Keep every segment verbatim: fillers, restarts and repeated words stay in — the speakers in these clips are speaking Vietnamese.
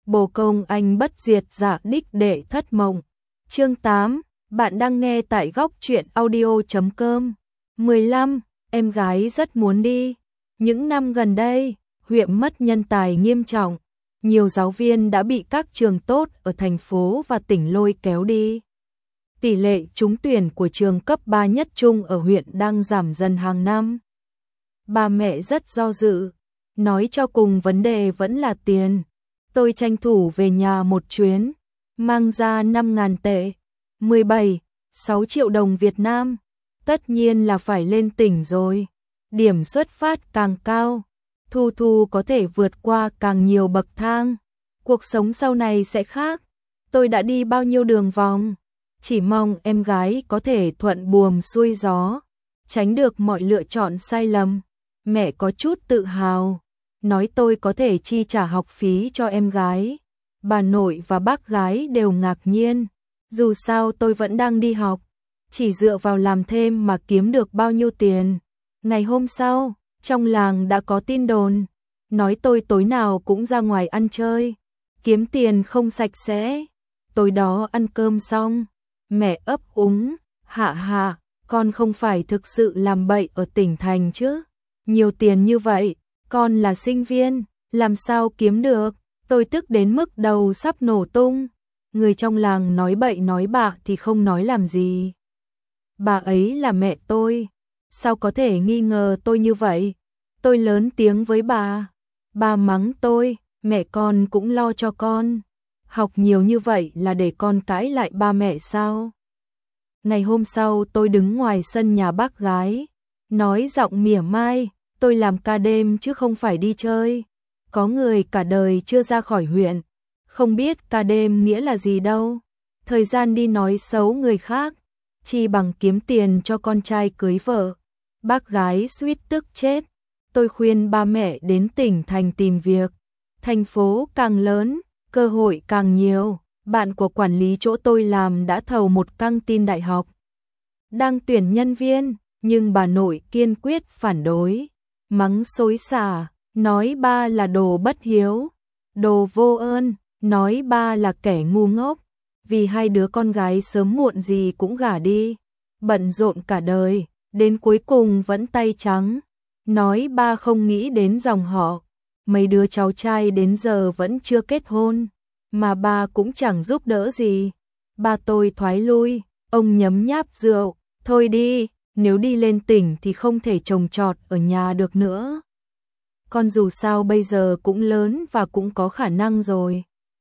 bồ công anh bất diệt giả đích đệ thất mộng. Chương tám, bạn đang nghe tại góc truyện audio chấm com. mười lăm, em gái rất muốn đi. Những năm gần đây, huyện mất nhân tài nghiêm trọng. Nhiều giáo viên đã bị các trường tốt ở thành phố và tỉnh lôi kéo đi. Tỷ lệ trúng tuyển của trường cấp ba nhất trung ở huyện đang giảm dần hàng năm. Ba mẹ rất do dự, nói cho cùng vấn đề vẫn là tiền. Tôi tranh thủ về nhà một chuyến, mang ra năm ngàn tệ, mười bảy, sáu triệu đồng Việt Nam. Tất nhiên là phải lên tỉnh rồi. Điểm xuất phát càng cao, Thu Thu có thể vượt qua càng nhiều bậc thang. Cuộc sống sau này sẽ khác. Tôi đã đi bao nhiêu đường vòng, chỉ mong em gái có thể thuận buồm xuôi gió, tránh được mọi lựa chọn sai lầm. Mẹ có chút tự hào, nói tôi có thể chi trả học phí cho em gái. Bà nội và bác gái đều ngạc nhiên, dù sao tôi vẫn đang đi học, chỉ dựa vào làm thêm mà kiếm được bao nhiêu tiền. Ngày hôm sau, trong làng đã có tin đồn, nói tôi tối nào cũng ra ngoài ăn chơi, kiếm tiền không sạch sẽ. Tối đó ăn cơm xong, mẹ ấp úng, hạ hạ, con không phải thực sự làm bậy ở tỉnh thành chứ? Nhiều tiền như vậy, con là sinh viên, làm sao kiếm được? Tôi tức đến mức đầu sắp nổ tung. Người trong làng nói bậy nói bạ thì không nói làm gì. Bà ấy là mẹ tôi, sao có thể nghi ngờ tôi như vậy? Tôi lớn tiếng với bà, bà mắng tôi, mẹ con cũng lo cho con. Học nhiều như vậy là để con cãi lại ba mẹ sao? Ngày hôm sau tôi đứng ngoài sân nhà bác gái, nói giọng mỉa mai, tôi làm ca đêm chứ không phải đi chơi. Có người cả đời chưa ra khỏi huyện, không biết ca đêm nghĩa là gì đâu. Thời gian đi nói xấu người khác, chi bằng kiếm tiền cho con trai cưới vợ. Bác gái suýt tức chết. Tôi khuyên ba mẹ đến tỉnh thành tìm việc. Thành phố càng lớn, cơ hội càng nhiều. Bạn của quản lý chỗ tôi làm đã thầu một căng tin đại học, đang tuyển nhân viên, nhưng bà nội kiên quyết phản đối, mắng xối xả, nói ba là đồ bất hiếu, đồ vô ơn, nói ba là kẻ ngu ngốc. Vì hai đứa con gái sớm muộn gì cũng gả đi, bận rộn cả đời, đến cuối cùng vẫn tay trắng. Nói ba không nghĩ đến dòng họ, mấy đứa cháu trai đến giờ vẫn chưa kết hôn, mà ba cũng chẳng giúp đỡ gì. Ba tôi thoái lui, ông nhấm nháp rượu, thôi đi, nếu đi lên tỉnh thì không thể trồng trọt ở nhà được nữa. Con dù sao bây giờ cũng lớn và cũng có khả năng rồi.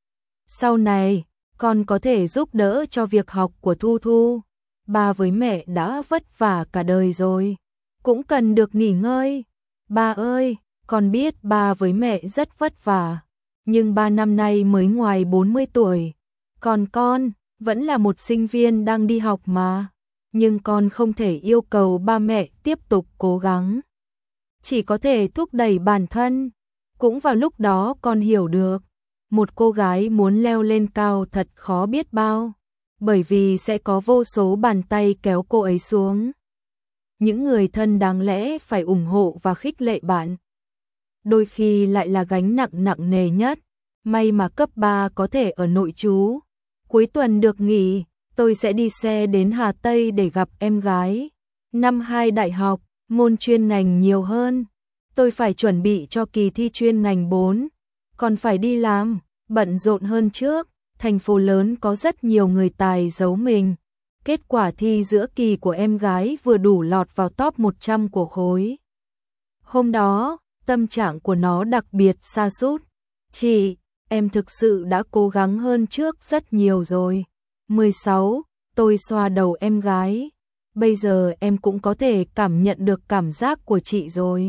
Sau này, con có thể giúp đỡ cho việc học của Thu Thu. Ba với mẹ đã vất vả cả đời rồi, cũng cần được nghỉ ngơi. Ba ơi, con biết ba với mẹ rất vất vả, nhưng ba năm nay mới ngoài bốn mươi tuổi. Còn con, vẫn là một sinh viên đang đi học mà. Nhưng con không thể yêu cầu ba mẹ tiếp tục cố gắng, chỉ có thể thúc đẩy bản thân. Cũng vào lúc đó con hiểu được, một cô gái muốn leo lên cao thật khó biết bao, bởi vì sẽ có vô số bàn tay kéo cô ấy xuống. Những người thân đáng lẽ phải ủng hộ và khích lệ bạn, đôi khi lại là gánh nặng nặng nề nhất. May mà cấp ba có thể ở nội trú, cuối tuần được nghỉ, tôi sẽ đi xe đến Hà Tây để gặp em gái. Năm hai đại học, môn chuyên ngành nhiều hơn, tôi phải chuẩn bị cho kỳ thi chuyên ngành bốn, còn phải đi làm, bận rộn hơn trước. Thành phố lớn có rất nhiều người tài giấu mình. Kết quả thi giữa kỳ của em gái vừa đủ lọt vào top một trăm của khối. Hôm đó, tâm trạng của nó đặc biệt sa sút. Chị, em thực sự đã cố gắng hơn trước rất nhiều rồi. mười sáu, tôi xoa đầu em gái. Bây giờ em cũng có thể cảm nhận được cảm giác của chị rồi.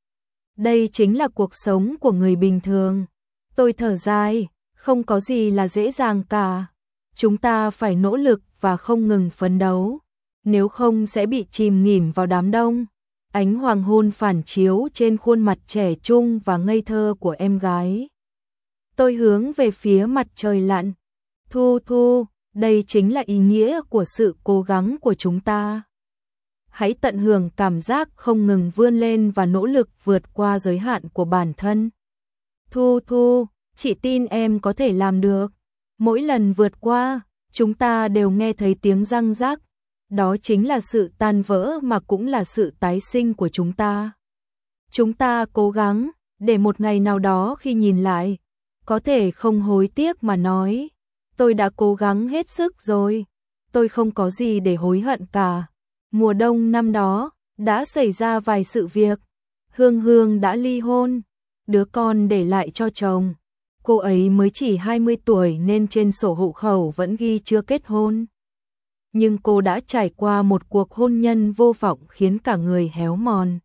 Đây chính là cuộc sống của người bình thường. Tôi thở dài, không có gì là dễ dàng cả. Chúng ta phải nỗ lực và không ngừng phấn đấu, nếu không sẽ bị chìm nghỉm vào đám đông. Ánh hoàng hôn phản chiếu trên khuôn mặt trẻ trung và ngây thơ của em gái. Tôi hướng về phía mặt trời lặn. Thu Thu, đây chính là ý nghĩa của sự cố gắng của chúng ta. Hãy tận hưởng cảm giác không ngừng vươn lên và nỗ lực vượt qua giới hạn của bản thân. Thu Thu, Chị tin em có thể làm được. Mỗi lần vượt qua, chúng ta đều nghe thấy tiếng răng rắc. Đó chính là sự tan vỡ mà cũng là sự tái sinh của chúng ta. Chúng ta cố gắng, để một ngày nào đó khi nhìn lại, có thể không hối tiếc mà nói, tôi đã cố gắng hết sức rồi, tôi không có gì để hối hận cả. Mùa đông năm đó, đã xảy ra vài sự việc. Hương Hương đã ly hôn, đứa con để lại cho chồng. Cô ấy mới chỉ hai mươi tuổi nên trên sổ hộ khẩu vẫn ghi chưa kết hôn. Nhưng cô đã trải qua một cuộc hôn nhân vô vọng khiến cả người héo mòn.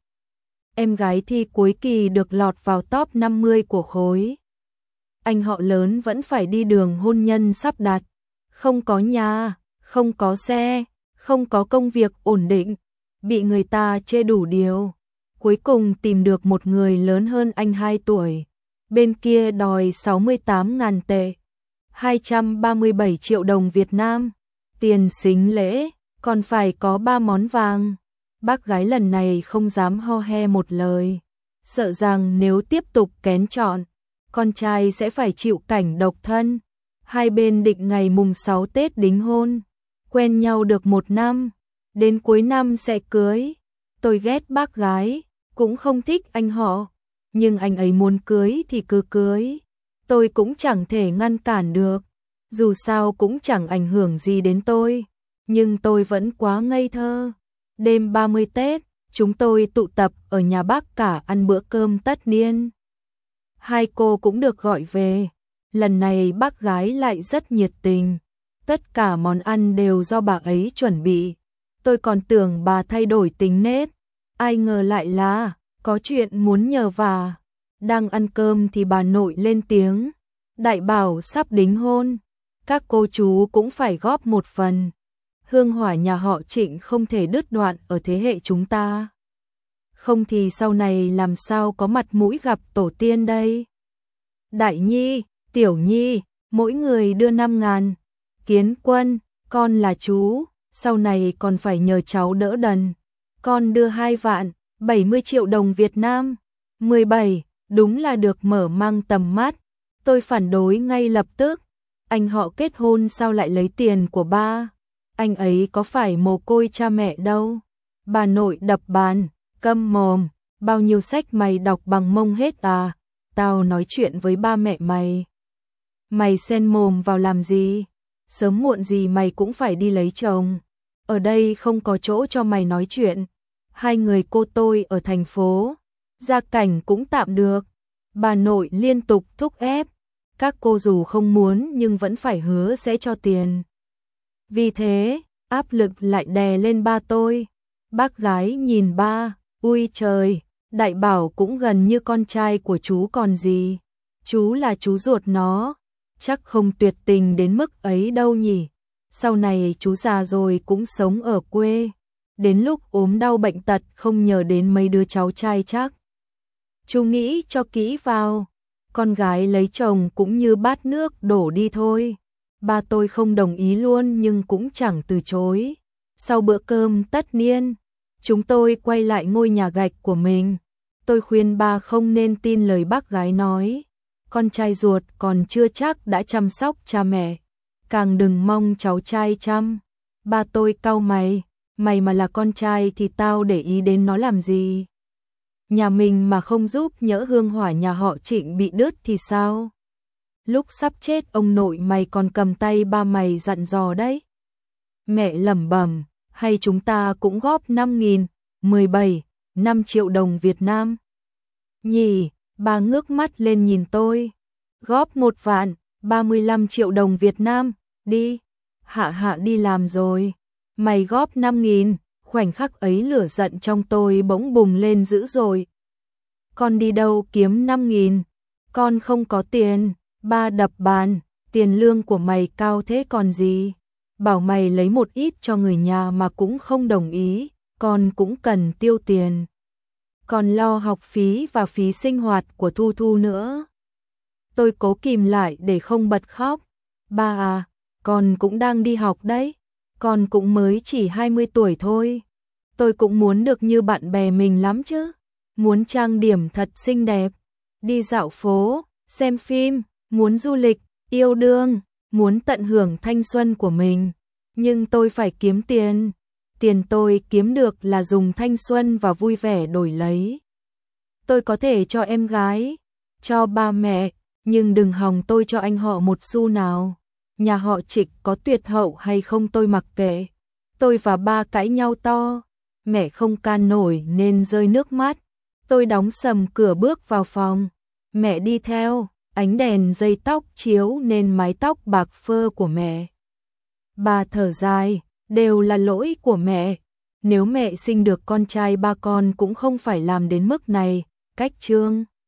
Em gái thi cuối kỳ được lọt vào top năm mươi của khối. Anh họ lớn vẫn phải đi đường hôn nhân sắp đặt. Không có nhà, không có xe, không có công việc ổn định, bị người ta chê đủ điều. Cuối cùng tìm được một người lớn hơn anh hai tuổi. Bên kia đòi sáu mươi tám ngàn tệ, hai trăm ba mươi bảy triệu đồng Việt Nam. Tiền sính lễ, còn phải có ba món vàng. Bác gái lần này không dám ho he một lời, sợ rằng nếu tiếp tục kén chọn, con trai sẽ phải chịu cảnh độc thân. Hai bên định ngày mùng sáu Tết đính hôn, quen nhau được một năm, đến cuối năm sẽ cưới. Tôi ghét bác gái, cũng không thích anh họ, nhưng anh ấy muốn cưới thì cứ cưới. Tôi cũng chẳng thể ngăn cản được, dù sao cũng chẳng ảnh hưởng gì đến tôi, nhưng tôi vẫn quá ngây thơ. Đêm ba mươi Tết, chúng tôi tụ tập ở nhà bác cả ăn bữa cơm tất niên. Hai cô cũng được gọi về, lần này bác gái lại rất nhiệt tình. Tất cả món ăn đều do bà ấy chuẩn bị. Tôi còn tưởng bà thay đổi tính nết, ai ngờ lại là có chuyện muốn nhờ vả. Đang ăn cơm thì bà nội lên tiếng, đại bảo sắp đính hôn, các cô chú cũng phải góp một phần. Hương hỏa nhà họ Trịnh không thể đứt đoạn ở thế hệ chúng ta. Không thì sau này làm sao có mặt mũi gặp tổ tiên đây. Đại Nhi, Tiểu Nhi, mỗi người đưa năm ngàn. Kiến Quân, con là chú, sau này còn phải nhờ cháu đỡ đần. Con đưa hai vạn, bảy mươi triệu đồng Việt Nam. mười bảy, đúng là được mở mang tầm mắt. Tôi phản đối ngay lập tức. Anh họ kết hôn sao lại lấy tiền của ba? Anh ấy có phải mồ côi cha mẹ đâu. Bà nội đập bàn, câm mồm, bao nhiêu sách mày đọc bằng mông hết à? Tao nói chuyện với ba mẹ mày. Mày xen mồm vào làm gì? Sớm muộn gì mày cũng phải đi lấy chồng. Ở đây không có chỗ cho mày nói chuyện. Hai người cô tôi ở thành phố, gia cảnh cũng tạm được. Bà nội liên tục thúc ép. Các cô dù không muốn nhưng vẫn phải hứa sẽ cho tiền. Vì thế, áp lực lại đè lên ba tôi. Bác gái nhìn ba, ui trời, đại bảo cũng gần như con trai của chú còn gì. Chú là chú ruột nó, chắc không tuyệt tình đến mức ấy đâu nhỉ. Sau này chú già rồi cũng sống ở quê, đến lúc ốm đau bệnh tật không nhờ đến mấy đứa cháu trai chắc. Chú nghĩ cho kỹ vào, con gái lấy chồng cũng như bát nước đổ đi thôi. Ba tôi không đồng ý luôn nhưng cũng chẳng từ chối. Sau bữa cơm tất niên, chúng tôi quay lại ngôi nhà gạch của mình. Tôi khuyên ba không nên tin lời bác gái nói. Con trai ruột còn chưa chắc đã chăm sóc cha mẹ, càng đừng mong cháu trai chăm. Ba tôi cau mày, mày mà là con trai thì tao để ý đến nó làm gì? Nhà mình mà không giúp nhỡ hương hỏa nhà họ Trịnh bị đứt thì sao? Lúc sắp chết ông nội mày còn cầm tay ba mày dặn dò đấy. Mẹ lẩm bẩm, hay chúng ta cũng góp năm nghìn, mười bảy, năm triệu đồng Việt Nam. Nhỉ, bà ngước mắt lên nhìn tôi. Góp một vạn, ba mươi lăm triệu đồng Việt Nam, đi. Hạ hạ đi làm rồi. Mày góp năm nghìn, khoảnh khắc ấy lửa giận trong tôi bỗng bùng lên dữ dội. Con đi đâu kiếm năm nghìn? Con không có tiền. Ba đập bàn, tiền lương của mày cao thế còn gì? Bảo mày lấy một ít cho người nhà mà cũng không đồng ý, con cũng cần tiêu tiền. Còn lo học phí và phí sinh hoạt của Thu Thu nữa. Tôi cố kìm lại để không bật khóc. Ba à, con cũng đang đi học đấy, con cũng mới chỉ hai mươi tuổi thôi. Tôi cũng muốn được như bạn bè mình lắm chứ. Muốn trang điểm thật xinh đẹp, đi dạo phố, xem phim, muốn du lịch, yêu đương, muốn tận hưởng thanh xuân của mình. Nhưng tôi phải kiếm tiền. Tiền tôi kiếm được là dùng thanh xuân và vui vẻ đổi lấy. Tôi có thể cho em gái, cho ba mẹ, nhưng đừng hòng tôi cho anh họ một xu nào. Nhà họ Trịch có tuyệt hậu hay không tôi mặc kệ. Tôi và ba cãi nhau to, mẹ không can nổi nên rơi nước mắt. Tôi đóng sầm cửa bước vào phòng, mẹ đi theo, ánh đèn dây tóc chiếu nên mái tóc bạc phơ của mẹ. Bà thở dài, đều là lỗi của mẹ. Nếu mẹ sinh được con trai ba con cũng không phải làm đến mức này. Cách chương